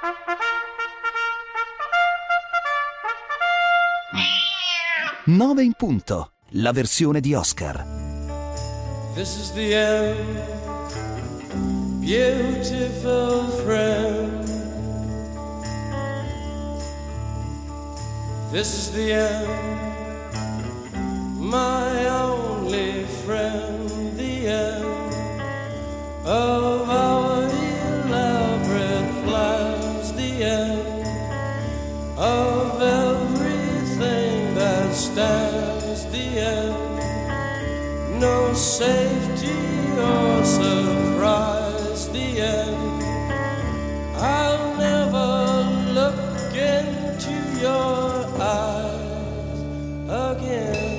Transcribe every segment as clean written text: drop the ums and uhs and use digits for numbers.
Nove in punto, la versione di Oscar. This is the end, beautiful friend. This is the end, my only friend. The end of our elaborate plans. The end of everything that stands. The end, no safety or surprise. The end, I'll never look into your eyes again.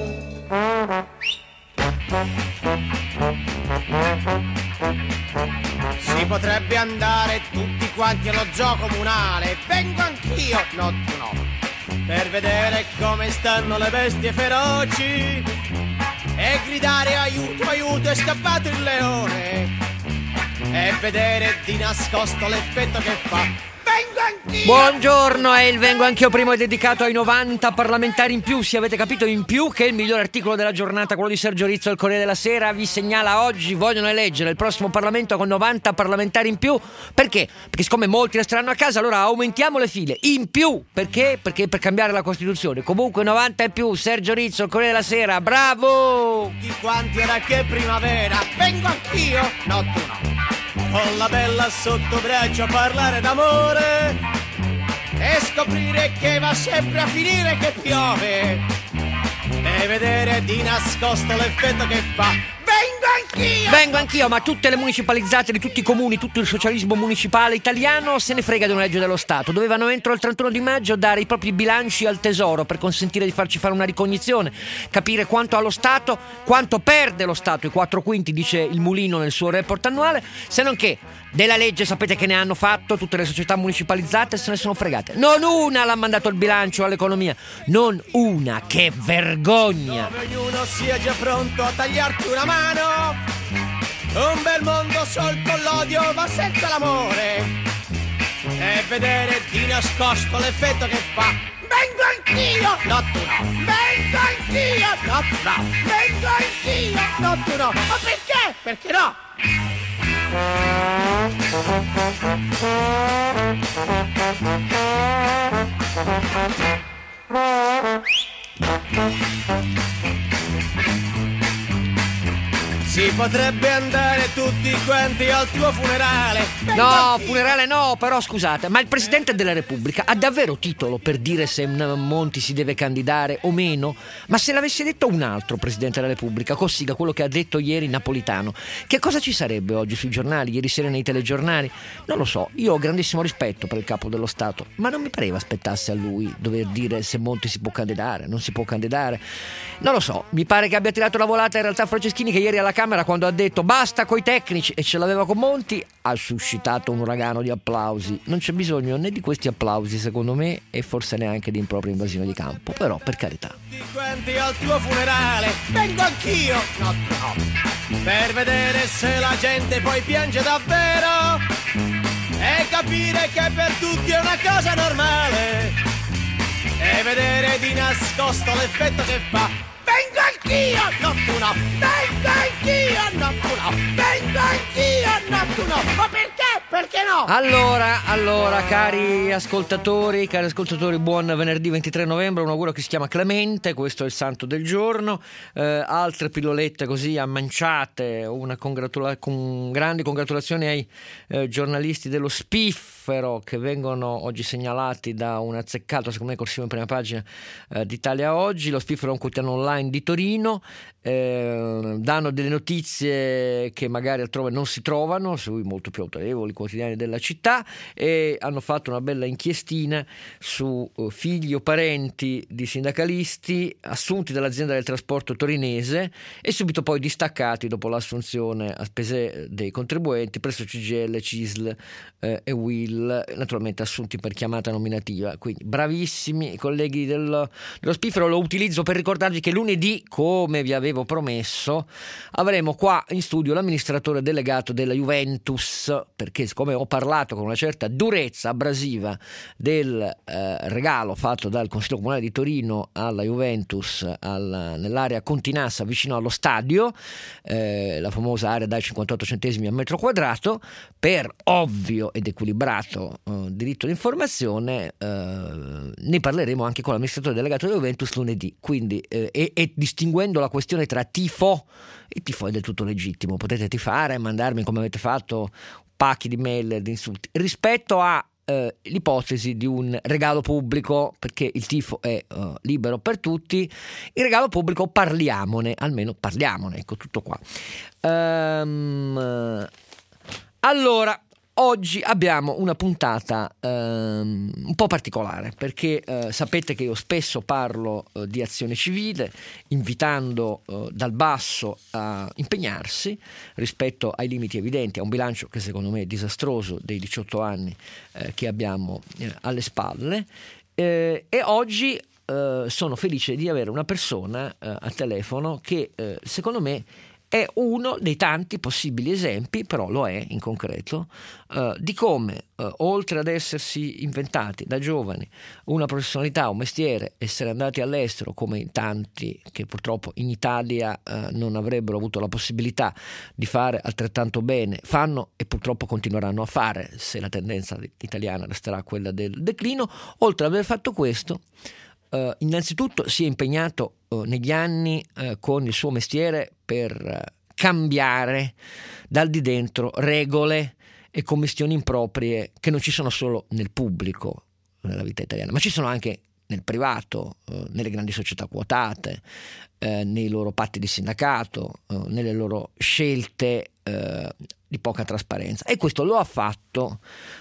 Si potrebbe andare tutti quanti allo zoo comunale. Vengo anch'io, no tu no, per vedere come stanno le bestie feroci e gridare aiuto, aiuto, è scappato il leone, e vedere di nascosto l'effetto che fa. Vengo anch'io! Buongiorno, è il Vengo Anch'io, primo è dedicato ai 90 parlamentari in più. Se avete capito, in più, che è il migliore articolo della giornata, quello di Sergio Rizzo al Corriere della Sera. Vi segnala oggi, vogliono eleggere il prossimo Parlamento con 90 parlamentari in più. Perché? Perché siccome molti resteranno a casa, allora aumentiamo le file. In più, perché? Perché per cambiare la Costituzione. Comunque 90 in più, Sergio Rizzo al Corriere della Sera, bravo! Tutti quanti era che primavera. Vengo anch'io, no tu no, con la bella sotto braccio a parlare d'amore e scoprire che va sempre a finire che piove e vedere di nascosto l'effetto che fa. Vengo anch'io, ma tutte le municipalizzate di tutti i comuni, tutto il socialismo municipale italiano se ne frega di una legge dello Stato. Dovevano entro il 31 di maggio dare i propri bilanci al Tesoro per consentire di farci fare una ricognizione, capire quanto ha lo Stato, quanto perde lo Stato, i 4/5 dice il Mulino nel suo report annuale, se non che della legge sapete che ne hanno fatto tutte le società municipalizzate, se ne sono fregate. Non una l'ha mandato il bilancio all'economia, non una, che vergogna! Dove ognuno sia già pronto a tagliarti una mano. Un bel mondo sol con l'odio ma senza l'amore e vedere di nascosto l'effetto che fa. Vengo anch'io, no tu no, vengo anch'io, no tu no, vengo anch'io, no tu no. Ma perché? Perché no? Si potrebbe andare tutti quanti al tuo funerale. No, funerale no, però scusate, ma il Presidente della Repubblica ha davvero titolo per dire se Monti si deve candidare o meno? Ma se l'avesse detto un altro Presidente della Repubblica, Cossiga, quello che ha detto ieri Napolitano, che cosa ci sarebbe oggi sui giornali, ieri sera nei telegiornali? Non lo so, io ho grandissimo rispetto per il Capo dello Stato, ma non mi pareva aspettasse a lui dover dire se Monti si può candidare, non si può candidare. Non lo so, mi pare che abbia tirato la volata in realtà Franceschini, che ieri alla Camera, quando ha detto basta coi tecnici e ce l'aveva con Monti, ha suscitato un uragano di applausi. Non c'è bisogno né di questi applausi secondo me, e forse neanche di impropria invasione di campo, però per carità. Tutti quanti al tuo funerale, vengo anch'io, no, no, per vedere se la gente poi piange davvero e capire che per tutti è una cosa normale e vedere di nascosto l'effetto che fa. Vengo anch'io, no tu no, vengo anch'io, no tu no, vengo anch'io, no tu no. Ma perché? Perché no? Allora, cari ascoltatori, buon venerdì 23 novembre, un augurio che si chiama Clemente, questo è il santo del giorno. Altre pillolette così ammanciate, con grandi congratulazioni ai giornalisti dello Spiffero, che vengono oggi segnalati da un azzeccato, secondo me, corsivo in prima pagina d'Italia Oggi. Lo Spiffero è un quotidiano online di Torino, danno delle notizie che magari altrove non si trovano sui molto più autorevoli quotidiani della città, e hanno fatto una bella inchiestina su figli o parenti di sindacalisti assunti dall'azienda del trasporto torinese e subito poi distaccati dopo l'assunzione a spese dei contribuenti presso CGIL, CISL e UIL, naturalmente assunti per chiamata nominativa. Quindi bravissimi i colleghi dello Spiffero. Lo utilizzo per ricordarvi che lunedì, come vi avevo promesso, avremo qua in studio l'amministratore delegato della Juventus, perché siccome ho parlato con una certa durezza abrasiva del regalo fatto dal Consiglio Comunale di Torino alla Juventus nell'area Continassa vicino allo stadio, la famosa area dai 58 centesimi a metro quadrato, per ovvio ed equilibrato diritto di informazione, ne parleremo anche con l'amministratore delegato della Juventus lunedì, quindi e distinguendo la questione tra tifo, il tifo è del tutto legittimo, potete tifare, mandarmi come avete fatto pacchi di mail di insulti, rispetto a l'ipotesi di un regalo pubblico, perché il tifo è libero per tutti, il regalo pubblico parliamone, ecco, tutto qua. Allora, oggi abbiamo una puntata un po' particolare, perché sapete che io spesso parlo di azione civile, invitando dal basso a impegnarsi rispetto ai limiti evidenti, a un bilancio che secondo me è disastroso dei 18 anni che abbiamo alle spalle, e oggi sono felice di avere una persona a telefono che secondo me è uno dei tanti possibili esempi, però lo è in concreto, di come, oltre ad essersi inventati da giovani una professionalità, un mestiere, essere andati all'estero, come in tanti che purtroppo in Italia non avrebbero avuto la possibilità di fare altrettanto bene, fanno e purtroppo continueranno a fare, se la tendenza italiana resterà quella del declino. Oltre ad aver fatto questo, innanzitutto si è impegnato negli anni con il suo mestiere per cambiare dal di dentro regole e commistioni improprie che non ci sono solo nel pubblico, nella vita italiana, ma ci sono anche nel privato, nelle grandi società quotate, nei loro patti di sindacato, nelle loro scelte di poca trasparenza. E questo lo ha fatto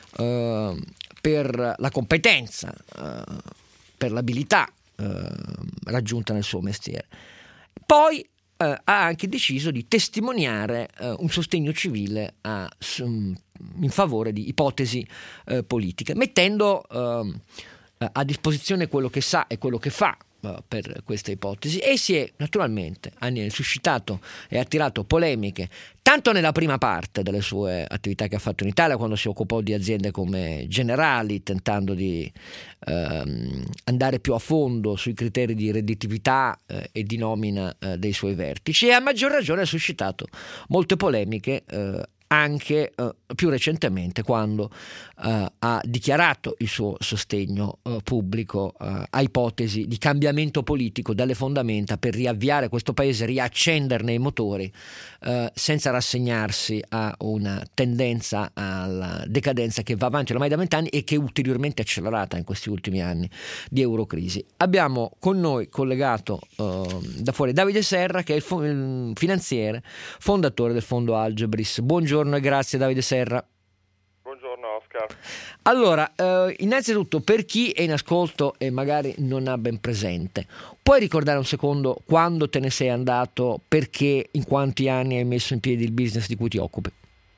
per la competenza, per l'abilità raggiunta nel suo mestiere. Poi ha anche deciso di testimoniare un sostegno civile in favore di ipotesi politiche, mettendo a disposizione quello che sa e quello che fa per queste ipotesi, e si è naturalmente suscitato e attirato polemiche tanto nella prima parte delle sue attività che ha fatto in Italia, quando si occupò di aziende come Generali, tentando di andare più a fondo sui criteri di redditività e di nomina dei suoi vertici, e a maggior ragione ha suscitato molte polemiche anche più recentemente, quando ha dichiarato il suo sostegno pubblico a ipotesi di cambiamento politico dalle fondamenta per riavviare questo paese, riaccenderne i motori, senza rassegnarsi a una tendenza alla decadenza che va avanti ormai da 20 anni e che è ulteriormente accelerata in questi ultimi anni di eurocrisi. Abbiamo con noi collegato da fuori Davide Serra, che è il finanziere, fondatore del fondo Algebris. Buongiorno e grazie Davide Serra. Buongiorno Oscar. Allora, innanzitutto, per chi è in ascolto e magari non ha ben presente, puoi ricordare un secondo quando te ne sei andato, perché, in quanti anni hai messo in piedi il business di cui ti occupi?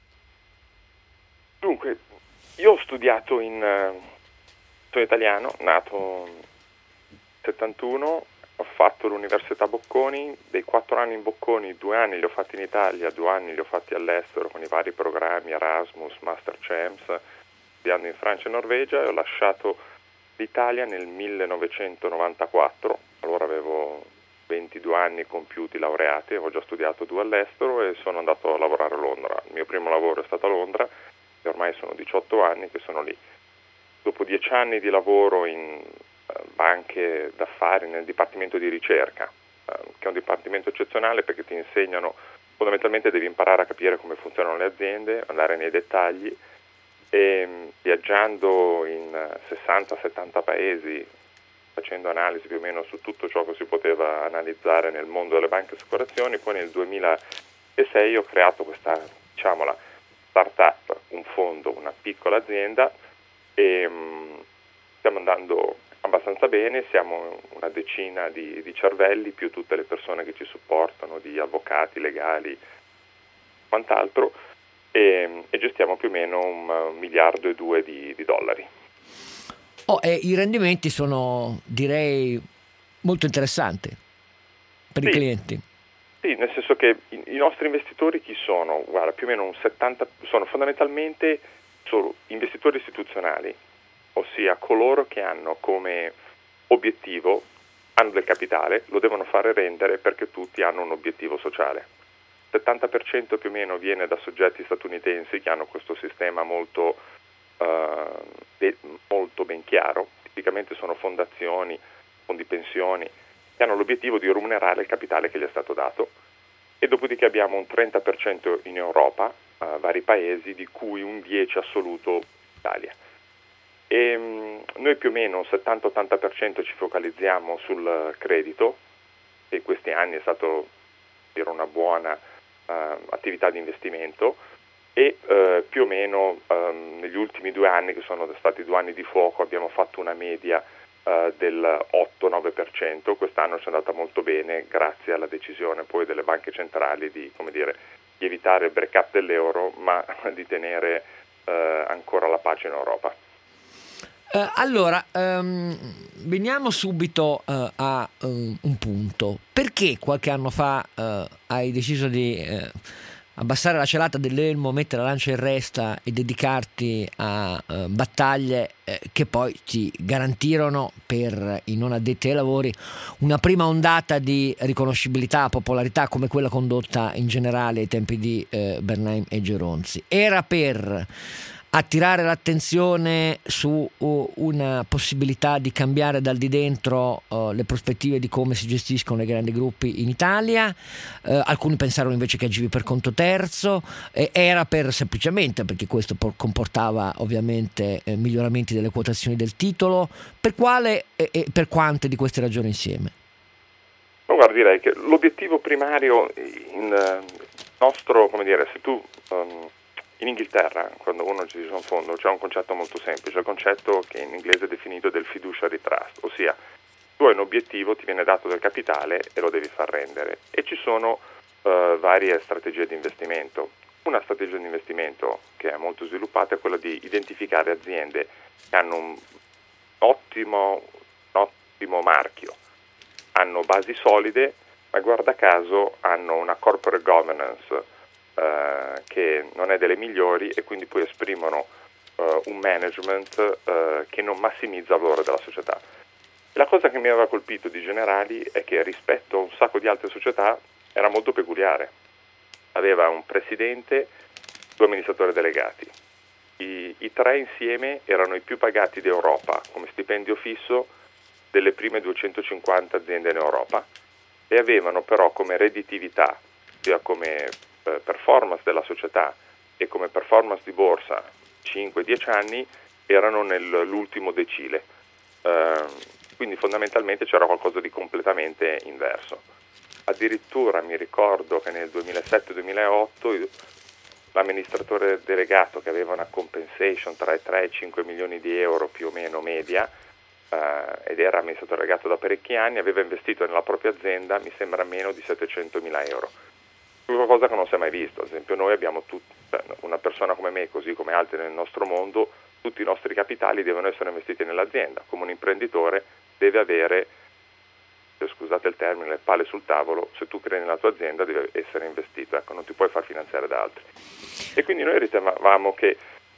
Dunque, io ho studiato sono italiano, nato nel 71, ho fatto l'università Bocconi, dei 4 anni in Bocconi, 2 anni li ho fatti in Italia, 2 anni li ho fatti all'estero con i vari programmi Erasmus, Master Champs, studiando in Francia e Norvegia, e ho lasciato l'Italia nel 1994, allora avevo 22 anni compiuti, laureati, avevo già studiato 2 all'estero e sono andato a lavorare a Londra. Il mio primo lavoro è stato a Londra e ormai sono 18 anni che sono lì. Dopo 10 anni di lavoro in banche d'affari nel dipartimento di ricerca, che è un dipartimento eccezionale perché ti insegnano, fondamentalmente devi imparare a capire come funzionano le aziende, andare nei dettagli, e viaggiando in 60-70 paesi, facendo analisi più o meno su tutto ciò che si poteva analizzare nel mondo delle banche e assicurazioni. Poi nel 2006 ho creato questa, diciamola, startup, un fondo, una piccola azienda, e stiamo andando abbastanza bene, siamo una decina di cervelli, più tutte le persone che ci supportano, di avvocati, legali, quant'altro, e gestiamo più o meno 1,2 miliardi di dollari. E i rendimenti sono, direi, molto interessanti per i clienti. Sì, nel senso che i nostri investitori chi sono? Guarda, più o meno un 70, sono fondamentalmente solo investitori istituzionali, ossia coloro che hanno come obiettivo, hanno del capitale, lo devono fare rendere perché tutti hanno un obiettivo sociale. Il 70% più o meno viene da soggetti statunitensi che hanno questo sistema molto ben chiaro, tipicamente sono fondazioni, fondi pensioni, che hanno l'obiettivo di remunerare il capitale che gli è stato dato, e dopodiché abbiamo un 30% in Europa, vari paesi, di cui un 10% assoluto Italia. E noi più o meno un 70-80% ci focalizziamo sul credito, e questi anni è stato una buona attività di investimento, e più o meno negli ultimi 2 anni, che sono stati 2 anni di fuoco, abbiamo fatto una media del 8-9%. Quest'anno ci è andata molto bene grazie alla decisione poi delle banche centrali di evitare il break-up dell'euro, ma di tenere ancora la pace in Europa. Allora, veniamo subito a un punto. Perché qualche anno fa hai deciso di abbassare la celata dell'elmo, mettere la lancia in resta e dedicarti a battaglie che poi ti garantirono, per i non addetti ai lavori, una prima ondata di riconoscibilità, popolarità, come quella condotta in generale ai tempi di Bernheim e Geronzi? Era per attirare l'attenzione su una possibilità di cambiare dal di dentro le prospettive di come si gestiscono i grandi gruppi in Italia? Alcuni pensarono invece che agivi per conto terzo. Era semplicemente perché questo comportava ovviamente miglioramenti delle quotazioni del titolo? Per quale e per quante di queste ragioni insieme? No, guarda, direi che l'obiettivo primario nostro, se tu in Inghilterra, quando uno gestisce un fondo, c'è un concetto molto semplice, il concetto che in inglese è definito del fiduciary trust, ossia tu hai un obiettivo, ti viene dato del capitale e lo devi far rendere, e ci sono varie strategie di investimento. Una strategia di investimento che è molto sviluppata è quella di identificare aziende che hanno un ottimo marchio, hanno basi solide, ma guarda caso hanno una corporate governance che non è delle migliori, e quindi poi esprimono un management che non massimizza il valore della società. La cosa che mi aveva colpito di Generali è che rispetto a un sacco di altre società era molto peculiare. Aveva un presidente, 2 amministratori delegati. I 3 insieme erano i più pagati d'Europa come stipendio fisso delle prime 250 aziende in Europa, e avevano però come redditività, sia come performance della società e come performance di borsa 5-10 anni, erano nell'ultimo decile, quindi fondamentalmente c'era qualcosa di completamente inverso. Addirittura mi ricordo che nel 2007-2008 l'amministratore delegato, che aveva una compensation tra i 3 e i 5 milioni di euro più o meno media, ed era amministratore delegato da parecchi anni, aveva investito nella propria azienda, mi sembra, meno di 700.000 euro. Una cosa che non si è mai visto. Ad esempio, noi abbiamo una persona come me, così come altri nel nostro mondo, tutti i nostri capitali devono essere investiti nell'azienda. Come un imprenditore deve avere, scusate il termine, le palle sul tavolo. Se tu credi nella tua azienda deve essere investito, non ti puoi far finanziare da altri. E quindi noi ritenevamo che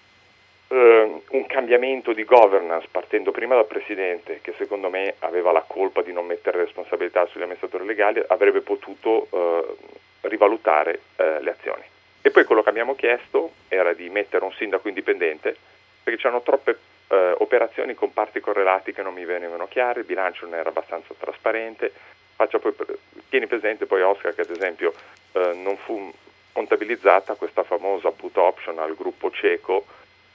un cambiamento di governance, partendo prima dal presidente, che secondo me aveva la colpa di non mettere responsabilità sugli amministratori legali, avrebbe potuto rivalutare le azioni. E poi quello che abbiamo chiesto era di mettere un sindaco indipendente, perché c'erano troppe operazioni con parti correlati che non mi venivano chiare, il bilancio non era abbastanza trasparente. Tieni presente poi, Oscar, che ad esempio non fu contabilizzata questa famosa put option al gruppo ceco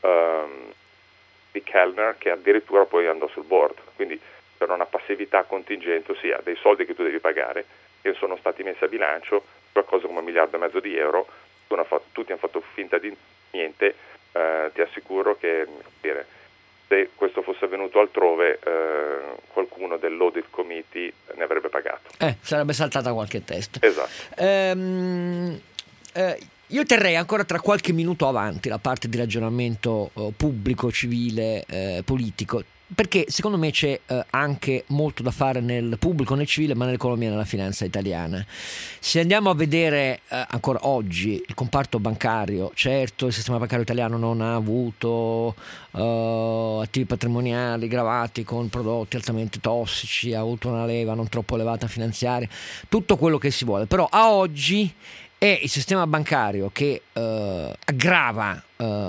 di Kellner, che addirittura poi andò sul board, quindi c'era una passività contingente, ossia dei soldi che tu devi pagare che sono stati messi a bilancio, qualcosa come 1,5 miliardi di euro. Tutti hanno fatto finta di niente. Ti assicuro che se questo fosse avvenuto altrove, qualcuno dell'audit committee ne avrebbe pagato. Sarebbe saltata qualche testa. Esatto. Io terrei ancora tra qualche minuto avanti la parte di ragionamento pubblico, civile, politico, perché secondo me c'è anche molto da fare nel pubblico, nel civile, ma nell'economia e nella finanza italiana. Se andiamo a vedere ancora oggi il comparto bancario, certo il sistema bancario italiano non ha avuto attivi patrimoniali gravati con prodotti altamente tossici, ha avuto una leva non troppo elevata finanziaria, tutto quello che si vuole, però a oggi è il sistema bancario che aggrava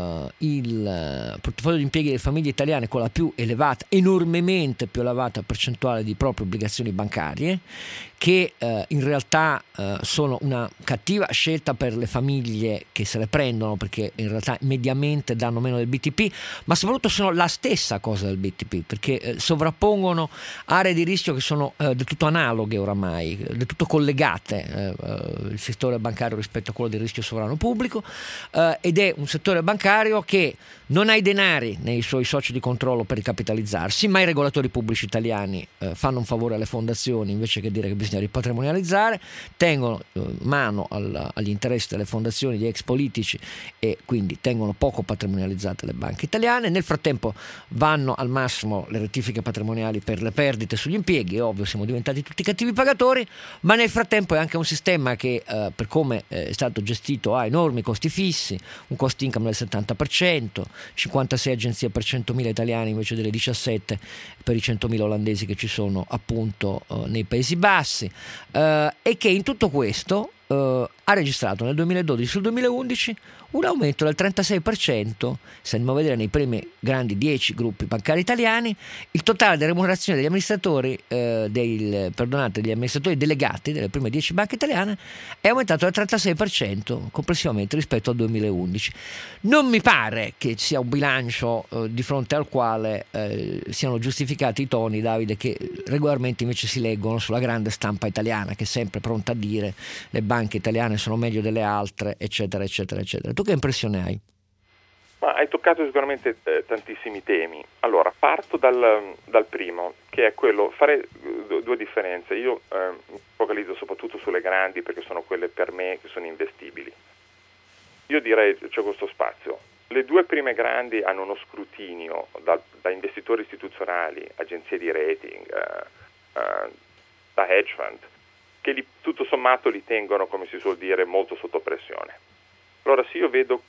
il portafoglio di impieghi delle famiglie italiane con la più elevata, enormemente più elevata percentuale di proprie obbligazioni bancarie, che in realtà sono una cattiva scelta per le famiglie che se le prendono, perché in realtà mediamente danno meno del BTP, ma soprattutto sono la stessa cosa del BTP, perché sovrappongono aree di rischio che sono del tutto analoghe oramai, del tutto collegate, il settore bancario rispetto a quello del rischio sovrano pubblico, ed è un settore bancario che non ha i denari nei suoi soci di controllo per ricapitalizzarsi, ma i regolatori pubblici italiani fanno un favore alle fondazioni invece che dire che bisogna ripatrimonializzare, tengono mano agli interessi delle fondazioni di ex politici e quindi tengono poco patrimonializzate le banche italiane. Nel frattempo vanno al massimo le rettifiche patrimoniali per le perdite sugli impieghi, è ovvio, siamo diventati tutti cattivi pagatori, ma nel frattempo è anche un sistema che per come è stato gestito ha enormi costi fissi, un cost income del 70%, 56 agenzie per 100.000 italiani invece delle 17 per i 100.000 olandesi che ci sono appunto nei Paesi Bassi, e che in tutto questo ha registrato nel 2012 sul 2011 un aumento del 36%. Se andiamo a vedere nei primi grandi 10 gruppi bancari italiani, il totale della remunerazione degli amministratori degli amministratori delegati delle prime 10 banche italiane è aumentato del 36% complessivamente rispetto al 2011. Non mi pare che sia un bilancio di fronte al quale siano giustificati i toni, Davide, che regolarmente invece si leggono sulla grande stampa italiana, che è sempre pronta a dire le banche italiane sono meglio delle altre, eccetera eccetera eccetera. Tu che impressione hai? Ma hai toccato sicuramente tantissimi temi. Allora, parto dal primo, che è quello, fare due differenze. Io mi focalizzo soprattutto sulle grandi perché sono quelle per me che sono investibili. Io direi c'è questo spazio. Le due prime grandi hanno uno scrutinio da investitori istituzionali, agenzie di rating, da hedge fund, che tutto sommato li tengono, come si suol dire, molto sotto pressione. Allora, se io vedo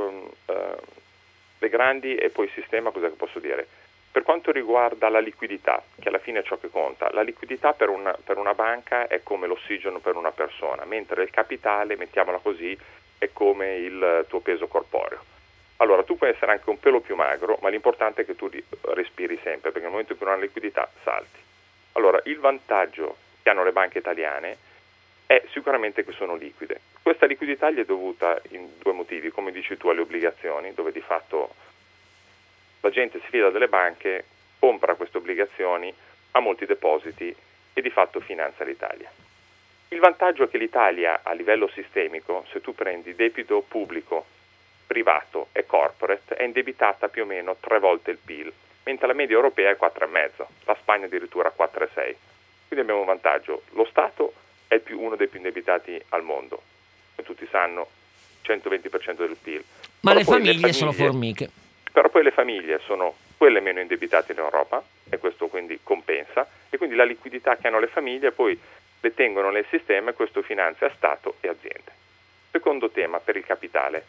le grandi e poi il sistema, cosa che posso dire? Per quanto riguarda la liquidità, che alla fine è ciò che conta, la liquidità per una banca è come l'ossigeno per una persona, mentre il capitale, mettiamola così, è come il tuo peso corporeo. Allora, tu puoi essere anche un pelo più magro, ma l'importante è che tu respiri sempre, perché nel momento in cui non hai liquidità salti. Allora, il vantaggio che hanno le banche italiane è sicuramente che sono liquide. Questa liquidità gli è dovuta in due motivi, come dici tu, alle obbligazioni, dove di fatto la gente si fida delle banche, compra queste obbligazioni, ha molti depositi e di fatto finanzia l'Italia. Il vantaggio è che l'Italia a livello sistemico, se tu prendi debito pubblico, privato e corporate, è indebitata più o meno 3 volte il PIL, mentre la media europea è 4,5, la Spagna addirittura 4,6. Quindi abbiamo un vantaggio. Lo Stato è uno dei più indebitati al mondo, come tutti sanno, 120% del PIL. Ma le famiglie sono formiche. Però poi le famiglie sono quelle meno indebitate in Europa, e questo quindi compensa, e quindi la liquidità che hanno le famiglie poi le tengono nel sistema e questo finanzia Stato e aziende. Secondo tema, per il capitale.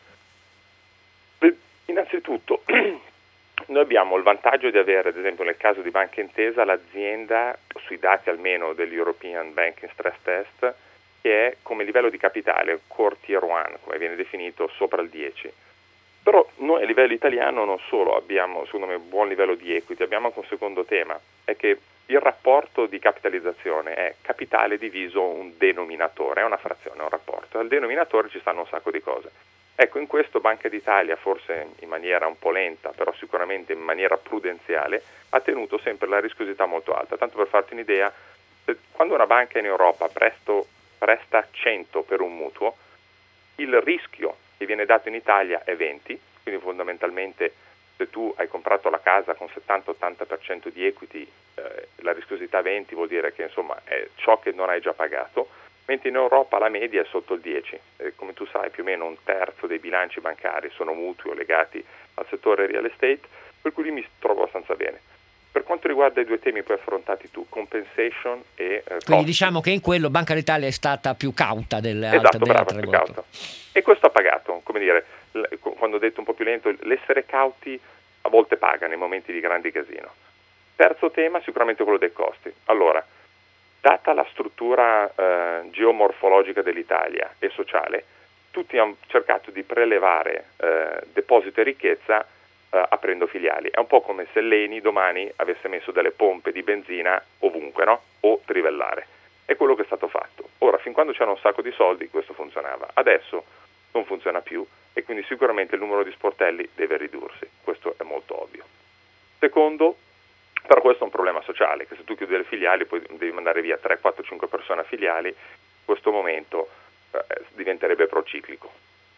Innanzitutto, noi abbiamo il vantaggio di avere, ad esempio nel caso di Banca Intesa, l'azienda, sui dati almeno dell'European Banking Stress Test, che è come livello di capitale, Core Tier 1, come viene definito, sopra il 10. Però noi a livello italiano non solo abbiamo, secondo me, un buon livello di equity, abbiamo anche un secondo tema, è che il rapporto di capitalizzazione è capitale diviso un denominatore, è una frazione, è un rapporto. Al denominatore ci stanno un sacco di cose. Ecco, in questo Banca d'Italia, forse in maniera un po' lenta, però sicuramente in maniera prudenziale, ha tenuto sempre la rischiosità molto alta. Tanto per farti un'idea, quando una banca in Europa presta 100 per un mutuo, il rischio che viene dato in Italia è 20, quindi fondamentalmente se tu hai comprato la casa con 70-80% di equity, la rischiosità 20 vuol dire che insomma è ciò che non hai già pagato, mentre in Europa la media è sotto il 10. Come tu sai, più o meno un terzo dei bilanci bancari sono mutui o legati al settore real estate, per cui lì mi trovo abbastanza bene. Per quanto riguarda i due temi poi affrontati tu, compensation e Quindi costi. diciamo che in quello Banca d'Italia è stata più cauta delle Esatto, altre bravo, più regolatori. cauta. E questo ha pagato, come dire, quando ho detto un po' più lento, l'essere cauti a volte paga nei momenti di grandi casino. Terzo tema, sicuramente quello dei costi. Allora, data la struttura geomorfologica dell'Italia e sociale, tutti hanno cercato di prelevare deposito e ricchezza aprendo filiali. È un po' come se l'ENI domani avesse messo delle pompe di benzina ovunque, no? O trivellare. È quello che è stato fatto. Ora, fin quando c'era un sacco di soldi, questo funzionava. Adesso non funziona più e quindi sicuramente il numero di sportelli deve ridursi. Questo è molto ovvio. Secondo, però questo è un problema sociale, che se tu chiudi le filiali poi devi mandare via 3, 4, 5 persone a filiali, in questo momento diventerebbe prociclico.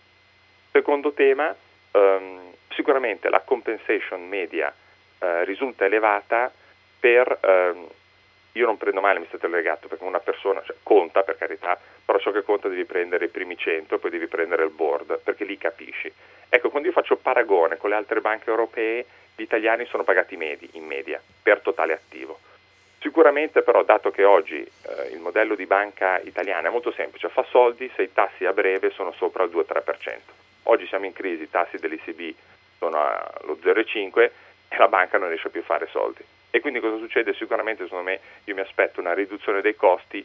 Secondo tema, sicuramente la compensation media risulta elevata per, io non prendo mai l'amministratore delegato perché una persona, cioè, conta per carità, però ciò che conta devi prendere i primi 100 e poi devi prendere il board, perché lì capisci. Ecco, quando io faccio paragone con le altre banche europee, gli italiani sono pagati in media, per totale attivo. Sicuramente però, dato che oggi il modello di banca italiana è molto semplice, fa soldi se i tassi a breve sono sopra il 2-3%. Oggi siamo in crisi, i tassi dell'ECB sono allo 0,5 e la banca non riesce più a fare soldi. E quindi cosa succede? Sicuramente, secondo me, io mi aspetto una riduzione dei costi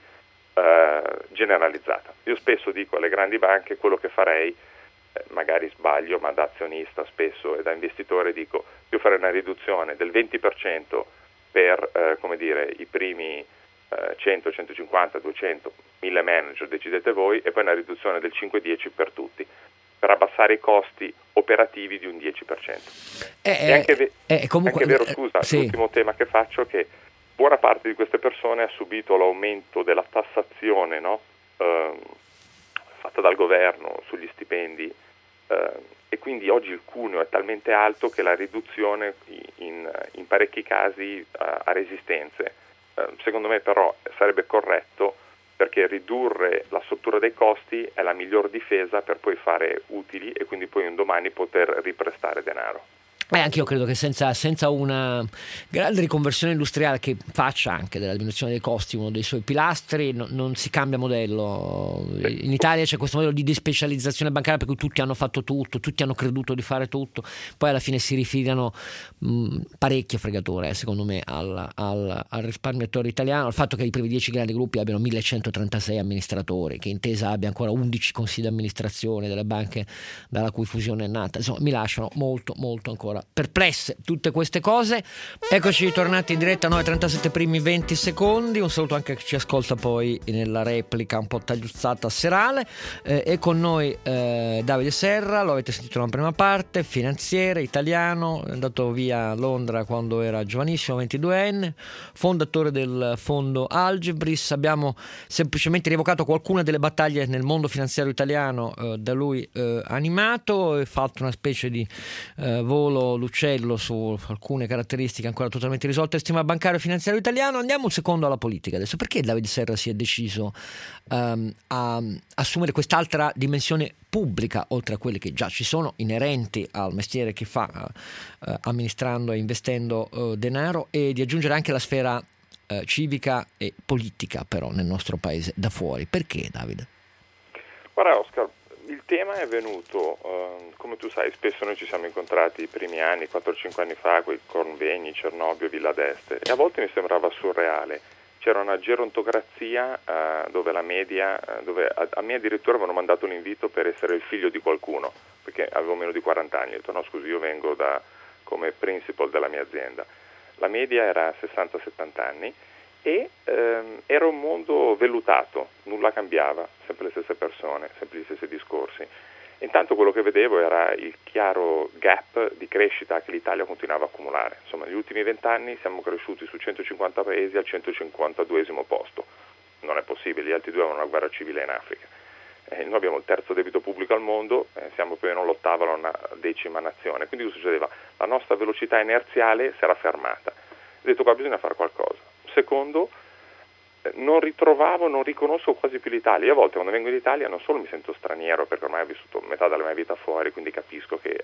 generalizzata. Io spesso dico alle grandi banche quello che farei, magari sbaglio, ma da azionista spesso e da investitore dico, io farei una riduzione del 20% per come dire, i primi 100, 150, 200, 1000 manager, decidete voi, e poi una riduzione del 5-10 per tutti, per abbassare i costi operativi di un 10%. È anche vero, scusa, sì. L'ultimo tema che faccio è che buona parte di queste persone ha subito l'aumento della tassazione, no? Fatta dal governo sugli stipendi, e quindi oggi il cuneo è talmente alto che la riduzione in parecchi casi ha resistenze. Secondo me però sarebbe corretto, perché ridurre la struttura dei costi è la miglior difesa per poi fare utili e quindi poi un domani poter riprestare denaro. Anche io credo che senza una grande riconversione industriale che faccia anche della diminuzione dei costi uno dei suoi pilastri non si cambia modello. In Italia c'è questo modello di despecializzazione bancaria per cui tutti hanno fatto tutto, tutti hanno creduto di fare tutto, poi alla fine si rifilano parecchie fregature secondo me al risparmiatore italiano, al fatto che i primi 10 grandi gruppi abbiano 1136 amministratori, che Intesa abbia ancora 11 consigli di amministrazione delle banche dalla cui fusione è nata. Insomma, mi lasciano molto ancora perplesse tutte queste cose. Eccoci tornati in diretta, 9:37 primi 20 secondi. Un saluto anche a chi ci ascolta poi nella replica un po' tagliuzzata serale. E con noi Davide Serra, lo avete sentito nella prima parte, finanziere italiano, è andato via a Londra quando era giovanissimo, 22enne, fondatore del fondo Algebris. Abbiamo semplicemente rievocato qualcuna delle battaglie nel mondo finanziario italiano da lui animato, e fatto una specie di volo l'uccello su alcune caratteristiche ancora totalmente risolte del sistema bancario e finanziario italiano. Andiamo un secondo alla politica adesso. Perché Davide Serra si è deciso a assumere quest'altra dimensione pubblica, oltre a quelle che già ci sono inerenti al mestiere che fa amministrando e investendo denaro, e di aggiungere anche la sfera civica e politica però nel nostro paese da fuori? Perché, Davide? Guarda Oscar, il tema è venuto, come tu sai, spesso noi ci siamo incontrati i primi anni, 4-5 anni fa, quei convegni, Cernobbio, Villa d'Este, e a volte mi sembrava surreale. C'era una gerontocrazia dove la media, dove a me addirittura avevano mandato un invito per essere il figlio di qualcuno, perché avevo meno di 40 anni. Ho detto no, scusi, io vengo come principal della mia azienda. La media era 60-70 anni e era un mondo vellutato, nulla cambiava, sempre le stesse persone, sempre gli stessi discorsi. Intanto quello che vedevo era il chiaro gap di crescita che l'Italia continuava a accumulare. Insomma, negli ultimi 20 anni siamo cresciuti su 150 paesi al 152esimo posto. Non è possibile, gli altri due avevano una guerra civile in Africa. Noi abbiamo il terzo debito pubblico al mondo, siamo più o meno l'8ª o la 10ª nazione. Quindi cosa succedeva? La nostra velocità inerziale si era fermata. Ho detto qua bisogna fare qualcosa. Secondo, non riconosco quasi più l'Italia. Io a volte quando vengo in Italia non solo mi sento straniero, perché ormai ho vissuto metà della mia vita fuori, quindi capisco che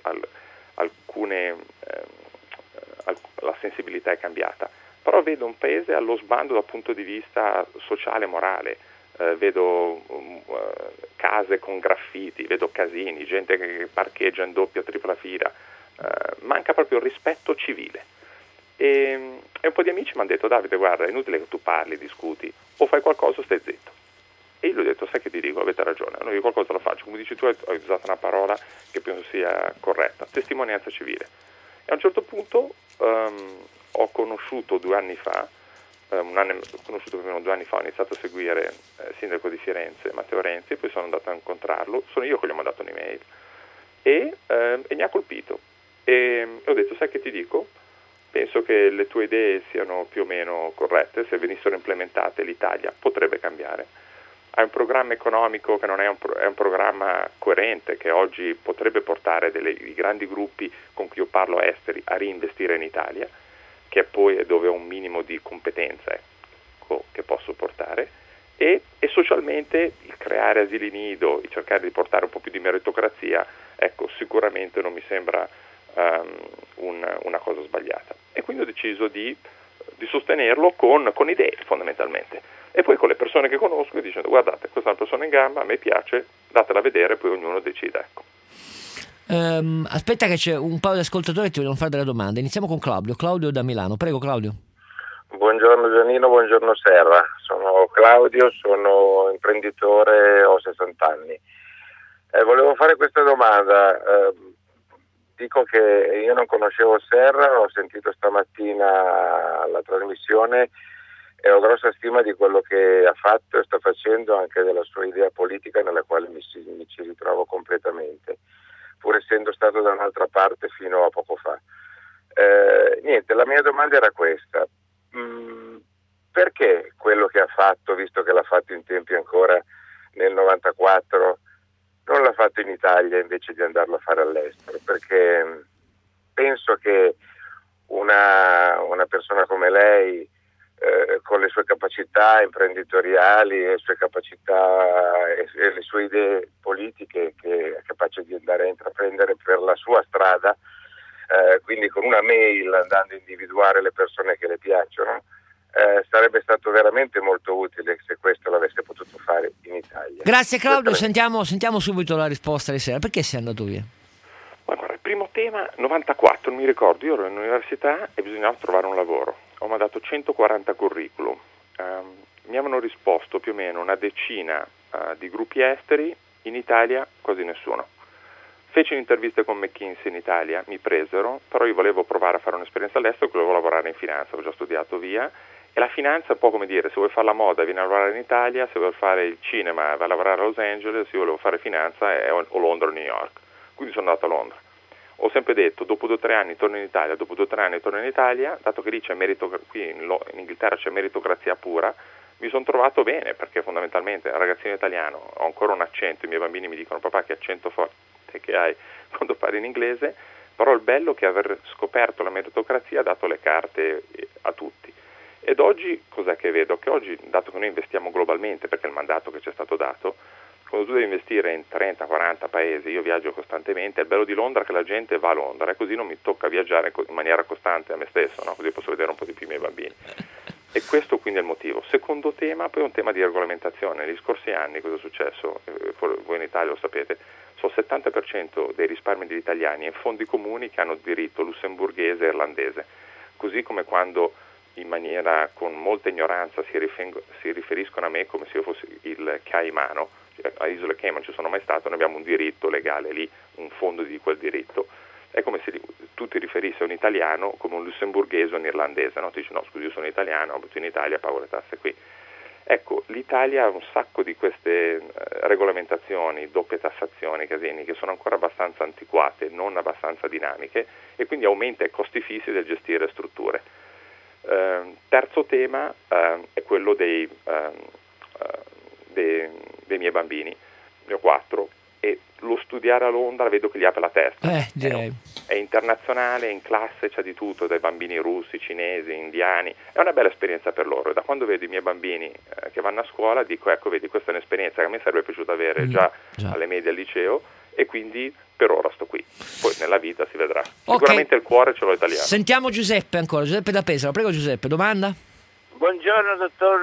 la sensibilità è cambiata, però vedo un paese allo sbando dal punto di vista sociale e morale. Vedo case con graffiti, vedo casini, gente che parcheggia in doppia, tripla fila, manca proprio il rispetto civile. E un po' di amici mi hanno detto: Davide, guarda, è inutile che tu parli, discuti, o fai qualcosa o stai zitto. E io gli ho detto: sai che ti dico, avete ragione, io qualcosa lo faccio. Come dici tu, hai usato una parola che penso sia corretta: testimonianza civile. E a un certo punto ho conosciuto 2 anni fa, ho iniziato a seguire il sindaco di Firenze, Matteo Renzi, poi sono andato a incontrarlo, sono io che gli ho mandato un'email e mi ha colpito. E ho detto: sai che ti dico? Penso che le tue idee siano più o meno corrette, se venissero implementate l'Italia potrebbe cambiare. Hai un programma economico che non è un programma coerente, che oggi potrebbe portare i grandi gruppi con cui io parlo esteri a reinvestire in Italia, che poi è dove ho un minimo di competenza che posso portare, e socialmente il creare asili nido, il cercare di portare un po' più di meritocrazia, ecco, sicuramente non mi sembra una cosa sbagliata. E quindi ho deciso di sostenerlo con idee, fondamentalmente, e poi con le persone che conosco, dicendo: guardate, questa è una persona in gamba, a me piace, datela a vedere, poi ognuno decide, ecco. Aspetta che c'è un paio di ascoltatori che ti vogliono fare delle domande. Iniziamo con Claudio da Milano. Prego, Claudio. Buongiorno Giannino, buongiorno Serra. Sono Claudio, sono imprenditore, ho 60 anni. Volevo fare questa domanda. Dico che io non conoscevo Serra, ho sentito stamattina la trasmissione e ho grossa stima di quello che ha fatto e sta facendo, anche della sua idea politica nella quale mi ci ritrovo completamente, pur essendo stato da un'altra parte fino a poco fa. Niente, la mia domanda era questa: perché quello che ha fatto, visto che l'ha fatto in tempi ancora nel 94, non l'ha fatto in Italia invece di andarlo a fare all'estero? Perché penso che una persona come lei, con le sue capacità imprenditoriali, le sue capacità e le sue idee politiche, che è capace di andare a intraprendere per la sua strada, quindi con una mail andando a individuare le persone che le piacciono, sarebbe stato veramente molto utile se questo l'avesse potuto fare in Italia. Grazie Claudio, sentiamo subito la risposta di Serra. Perché sei andato via? Guarda, il primo tema, 94, non mi ricordo, io ero in università e bisognava trovare un lavoro. Ho mandato 140 curriculum, mi avevano risposto più o meno una decina di gruppi esteri, in Italia quasi nessuno. Feci un'intervista con McKinsey in Italia, mi presero, però io volevo provare a fare un'esperienza all'estero, volevo lavorare in finanza, ho già studiato via, e la finanza è un po' come dire: se vuoi fare la moda vieni a lavorare in Italia, se vuoi fare il cinema vai a lavorare a Los Angeles, io volevo fare finanza o Londra o New York, quindi sono andato a Londra. Ho sempre detto: dopo 2 o 3 anni torno in Italia, dopo 2 o 3 anni torno in Italia, dato che lì c'è qui in Inghilterra c'è meritocrazia pura, mi sono trovato bene, perché fondamentalmente da ragazzino italiano ho ancora un accento, i miei bambini mi dicono: papà, che accento forte che hai quando parli in inglese, però il bello è che aver scoperto la meritocrazia ha dato le carte a tutti. Ed oggi cos'è che vedo? Che oggi, dato che noi investiamo globalmente, perché è il mandato che ci è stato dato, quando tu devi investire in 30-40 paesi, io viaggio costantemente, il bello di Londra è che la gente va a Londra e così non mi tocca viaggiare in maniera costante a me stesso, no? Così posso vedere un po' di più i miei bambini. E questo quindi è il motivo. Secondo tema, poi è un tema di regolamentazione. Negli scorsi anni cosa è successo? Voi in Italia lo sapete, il 70% dei risparmi degli italiani è in fondi comuni che hanno diritto lussemburghese e irlandese, così come quando in maniera con molta ignoranza si riferiscono a me come se io fossi il caimano, cioè, a Isole Cayman ci sono mai stato, noi abbiamo un diritto legale lì, un fondo di quel diritto. È come se tu ti riferissi a un italiano come un lussemburghese o un irlandese, no? Tu dici: no, scusi, io sono italiano, abito in Italia, pago le tasse qui. Ecco, l'Italia ha un sacco di queste regolamentazioni, doppie tassazioni, casini, che sono ancora abbastanza antiquate, non abbastanza dinamiche, e quindi aumenta i costi fissi del gestire strutture. Terzo tema è quello dei miei bambini. Ne ho 4. e lo studiare a Londra vedo che gli apre la testa. Direi. È internazionale, è in classe, c'è di tutto, dai bambini russi, cinesi, indiani, è una bella esperienza per loro, e da quando vedo i miei bambini che vanno a scuola dico, ecco, vedi, questa è un'esperienza che a me sarebbe piaciuta avere già alle medie e al liceo, e quindi per ora sto qui, poi nella vita si vedrà. Sicuramente il cuore ce l'ho italiano. Sentiamo Giuseppe ancora, Giuseppe da Pesaro. Prego Giuseppe, domanda? Buongiorno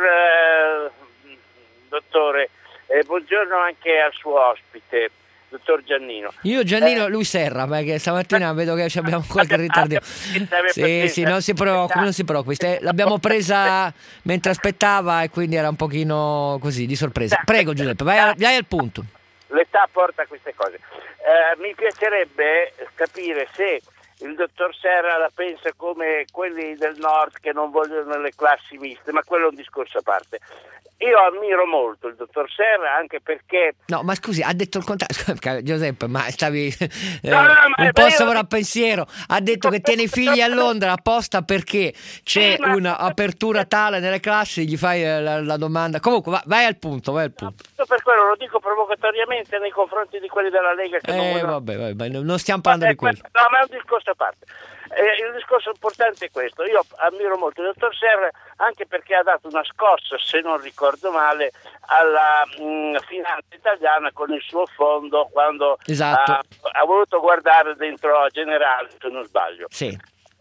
dottore, buongiorno anche al suo ospite, dottor Giannino. Io Giannino, lui Serra, perché stamattina vedo che abbiamo qualche ritardo. Sì, non si preoccupi, l'abbiamo presa mentre aspettava e quindi era un pochino così di sorpresa. Prego Giuseppe, vai al punto. L'età porta a queste cose. Mi piacerebbe capire se il dottor Serra la pensa come quelli del nord che non vogliono le classi miste, ma quello è un discorso a parte. Io ammiro molto il dottor Serra, anche perché... No, ma scusi, ha detto il contrario. Giuseppe, ma stavi un po' sovrappensiero. Ha detto che tiene i figli a Londra apposta perché c'è un'apertura tale nelle classi, gli fai la domanda. Comunque, vai al punto. No, per quello lo dico provocatoriamente nei confronti di quelli della Lega che non vogliono... Vabbè, non stiamo parlando di quello. No, ma è un discorso a parte. Il discorso importante è questo: io ammiro molto il dottor Serra anche perché ha dato una scossa, se non ricordo male, alla finanza italiana con il suo fondo, quando ha voluto guardare dentro a Generali, se non sbaglio. Sì.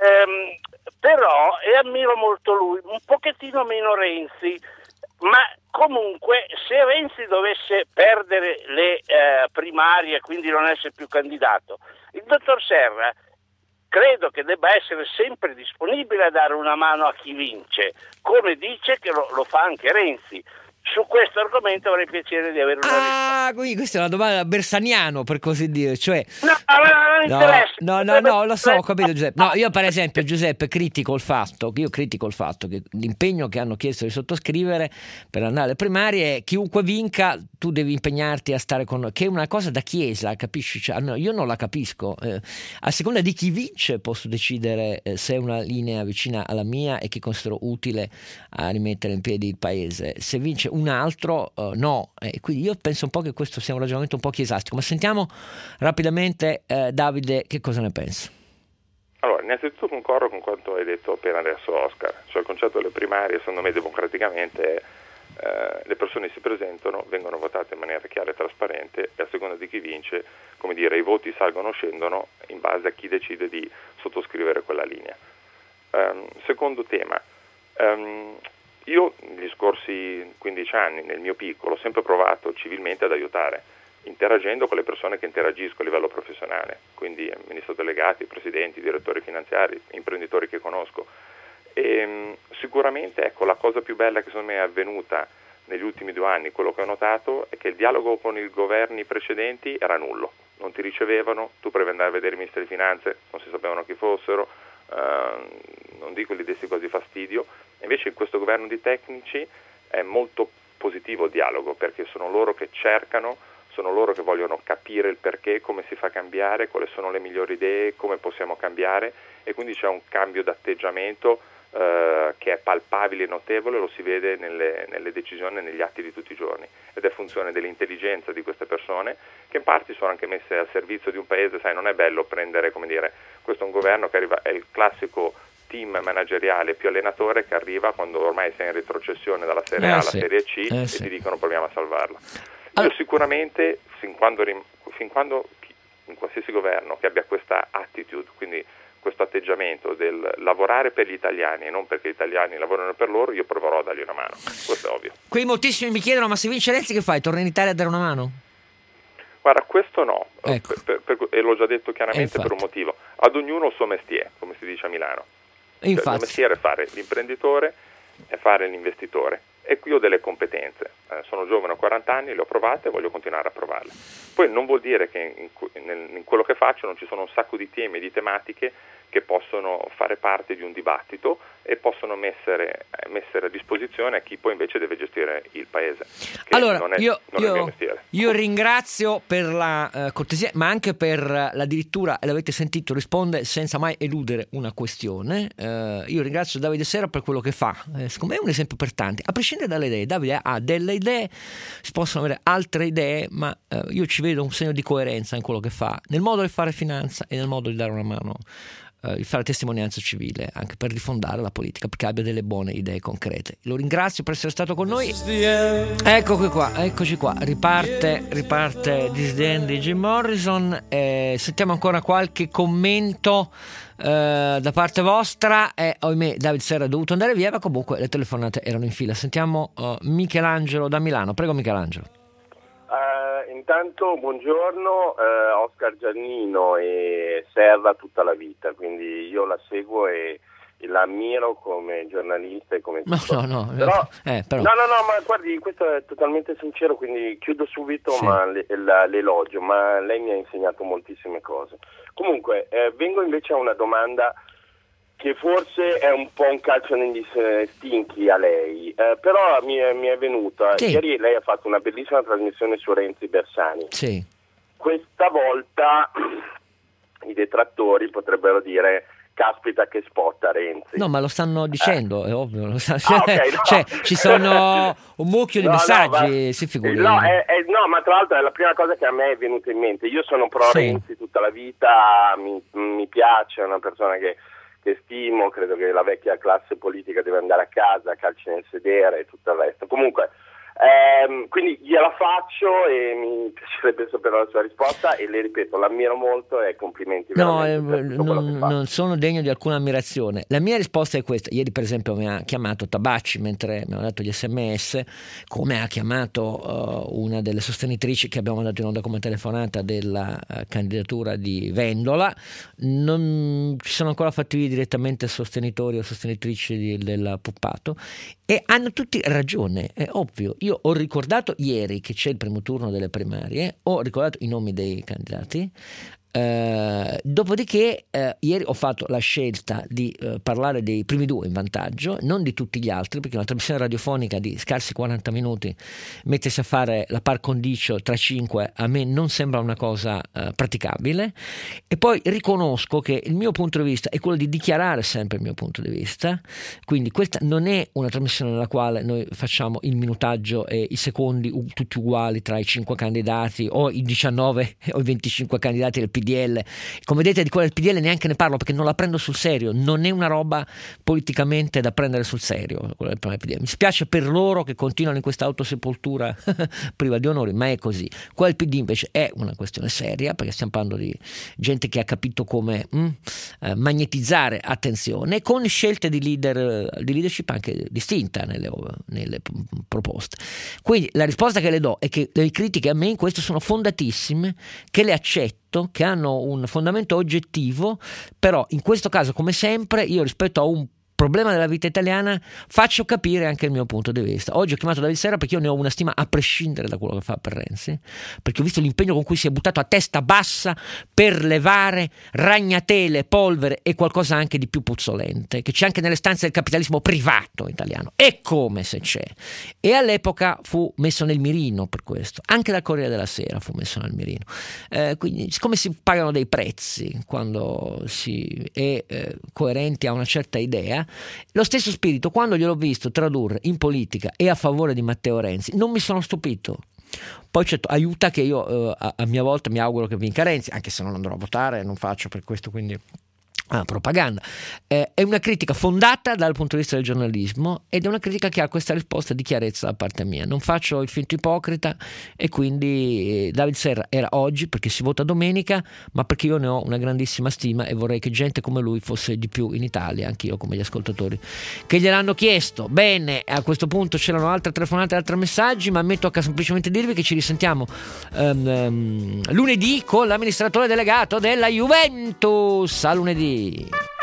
Però, e ammiro molto lui, un pochettino meno Renzi, ma comunque se Renzi dovesse perdere le primarie, quindi non essere più candidato, il dottor Serra credo che debba essere sempre disponibile a dare una mano a chi vince, come dice che lo fa anche Renzi. Su questo argomento avrei piacere di avere una risposta. Quindi questa è una domanda da bersaniano, per così dire, cioè... non interessa. No, lo so, ho capito Giuseppe. No, io per esempio Giuseppe critico il fatto che l'impegno che hanno chiesto di sottoscrivere per andare alle primarie, chiunque vinca, tu devi impegnarti a stare con... che è una cosa da chiesa, capisci? Cioè, almeno io non la capisco. A seconda di chi vince posso decidere se è una linea vicina alla mia e che considero utile a rimettere in piedi il paese. Se vince un altro, no. Quindi io penso un po' che questo sia un ragionamento un po' chiesastico, ma sentiamo rapidamente Davide che cosa ne pensa. Allora, innanzitutto concordo con quanto hai detto appena adesso Oscar, cioè il concetto delle primarie, secondo me democraticamente le persone si presentano, vengono votate in maniera chiara e trasparente, e a seconda di chi vince, come dire, i voti salgono o scendono in base a chi decide di sottoscrivere quella linea. Secondo tema, io negli scorsi 15 anni, nel mio piccolo, ho sempre provato civilmente ad aiutare, interagendo con le persone che interagisco a livello professionale, quindi amministratori delegati, presidenti, direttori finanziari, imprenditori che conosco. E sicuramente, ecco, la cosa più bella che secondo me è avvenuta negli ultimi 2 anni, quello che ho notato è che il dialogo con i governi precedenti era nullo, non ti ricevevano, tu provi ad andare a vedere i ministri di finanze, non si sapevano chi fossero, non dico gli dessi quasi fastidio. Invece in questo governo di tecnici è molto positivo il dialogo, perché sono loro che cercano, sono loro che vogliono capire il perché, come si fa a cambiare, quali sono le migliori idee, come possiamo cambiare, e quindi c'è un cambio d'atteggiamento che è palpabile e notevole, lo si vede nelle decisioni e negli atti di tutti i giorni, ed è funzione dell'intelligenza di queste persone che in parte sono anche messe al servizio di un paese. Sai, non è bello prendere, come dire, questo è un governo che arriva, è il classico team manageriale più allenatore che arriva quando ormai sei in retrocessione dalla Serie A alla Serie C e ti dicono proviamo a salvarla. Io sicuramente fin quando in qualsiasi governo che abbia questa attitude, quindi questo atteggiamento del lavorare per gli italiani e non perché gli italiani lavorano per loro, io proverò a dargli una mano, questo è ovvio. Qui moltissimi mi chiedono: ma se vince Renzi che fai? Torna in Italia a dare una mano? Guarda, questo no, ecco. E l'ho già detto chiaramente per un motivo. Ad ognuno il suo mestiere, come si dice a Milano. Cioè, il mio mestiere è fare l'imprenditore e fare l'investitore, e qui ho delle competenze, sono giovane, ho 40 anni, le ho provate e voglio continuare a provarle. Poi non vuol dire che in quello che faccio non ci sono un sacco di temi e di tematiche che possono fare parte di un dibattito e possono mettere a disposizione a chi poi invece deve gestire il paese, che allora, non è il mio mestiere. Io ringrazio per la cortesia, ma anche per addirittura, l'avete sentito, risponde senza mai eludere una questione. Io ringrazio Davide Serra per quello che fa, secondo me è un esempio per tanti, a prescindere dalle idee. Davide ha delle idee, si possono avere altre idee, ma io ci vedo un segno di coerenza in quello che fa, nel modo di fare finanza e nel modo di dare una mano, di fare testimonianza civile anche per rifondare la politica, perché abbia delle buone idee concrete. Lo ringrazio per essere stato con noi. Eccoci qua, riparte This is the End di Jim Morrison. Sentiamo ancora qualche commento da parte vostra. Ahimè, David Serra è dovuto andare via, ma comunque le telefonate erano in fila. Sentiamo Michelangelo da Milano. Prego Michelangelo. Intanto buongiorno, Oscar Giannino e Serra tutta la vita, quindi io la seguo e la ammiro come giornalista e come tutto. No, però. No, ma guardi, questo è totalmente sincero, quindi chiudo subito, sì. Ma l'elogio, ma lei mi ha insegnato moltissime cose. Comunque, vengo invece a una domanda che forse è un po' un calcio negli stinchi a lei, però mi è venuta. Sì. Ieri lei ha fatto una bellissima trasmissione su Renzi Bersani. Sì. Questa volta i detrattori potrebbero dire: caspita che spotta Renzi. No, ma lo stanno dicendo, è ovvio. Okay, no. Cioè, ci sono un mucchio di messaggi, si figuri. No, ma tra l'altro è la prima cosa che a me è venuta in mente. Io sono pro Renzi tutta la vita, mi piace, è una persona che stimo, credo che la vecchia classe politica deve andare a casa, calci nel sedere e tutto il resto. Comunque, quindi gliela faccio e mi piacerebbe sapere la sua risposta e le ripeto, l'ammiro molto e complimenti. No, non sono degno di alcuna ammirazione. La mia risposta è questa. Ieri per esempio mi ha chiamato Tabacci mentre mi ha dato gli SMS, come ha chiamato una delle sostenitrici che abbiamo mandato in onda come telefonata della candidatura di Vendola. Non ci sono ancora fatti direttamente sostenitori o sostenitrici del Puppato e hanno tutti ragione, è ovvio. Io ho ricordato ieri che c'è il primo turno delle primarie, ho ricordato i nomi dei candidati, dopodiché ieri ho fatto la scelta di parlare dei primi due in vantaggio, non di tutti gli altri, perché una trasmissione radiofonica di scarsi 40 minuti mettersi a fare la par condicio tra 5 a me non sembra una cosa praticabile. E poi riconosco che il mio punto di vista è quello di dichiarare sempre il mio punto di vista, quindi questa non è una trasmissione nella quale noi facciamo il minutaggio e i secondi tutti uguali tra i 5 candidati o i 19 o i 25 candidati del PDL. Come vedete, di quella del PDL neanche ne parlo perché non la prendo sul serio, non è una roba politicamente da prendere sul serio quella del PDL. Mi spiace per loro che continuano in questa autosepoltura priva di onori, ma è così. Quella del PD invece è una questione seria, perché stiamo parlando di gente che ha capito come magnetizzare attenzione con scelte di leadership anche distinta nelle proposte. Quindi la risposta che le do è che le critiche a me in questo sono fondatissime, che le accetto, che hanno un fondamento oggettivo, però in questo caso come sempre io rispetto a un problema della vita italiana faccio capire anche il mio punto di vista. Oggi ho chiamato Davide Serra perché io ne ho una stima a prescindere da quello che fa per Renzi, perché ho visto l'impegno con cui si è buttato a testa bassa per levare ragnatele, polvere e qualcosa anche di più puzzolente che c'è anche nelle stanze del capitalismo privato italiano, e come se c'è, e all'epoca fu messo nel mirino per questo, anche dal Corriere della Sera fu messo nel mirino. Quindi siccome si pagano dei prezzi quando si è coerenti a una certa idea, lo stesso spirito quando gliel'ho visto tradurre in politica e a favore di Matteo Renzi non mi sono stupito. Poi certo aiuta che io a mia volta mi auguro che vinca Renzi, anche se non andrò a votare, non faccio per questo quindi propaganda. È una critica fondata dal punto di vista del giornalismo ed è una critica che ha questa risposta di chiarezza da parte mia. Non faccio il finto ipocrita e quindi David Serra era oggi perché si vota domenica, ma perché io ne ho una grandissima stima e vorrei che gente come lui fosse di più in Italia, anch'io come gli ascoltatori che gliel'hanno chiesto. Bene, a questo punto c'erano altre telefonate, altri messaggi, ma mi tocca semplicemente dirvi che ci risentiamo lunedì con l'amministratore delegato della Juventus. A lunedì.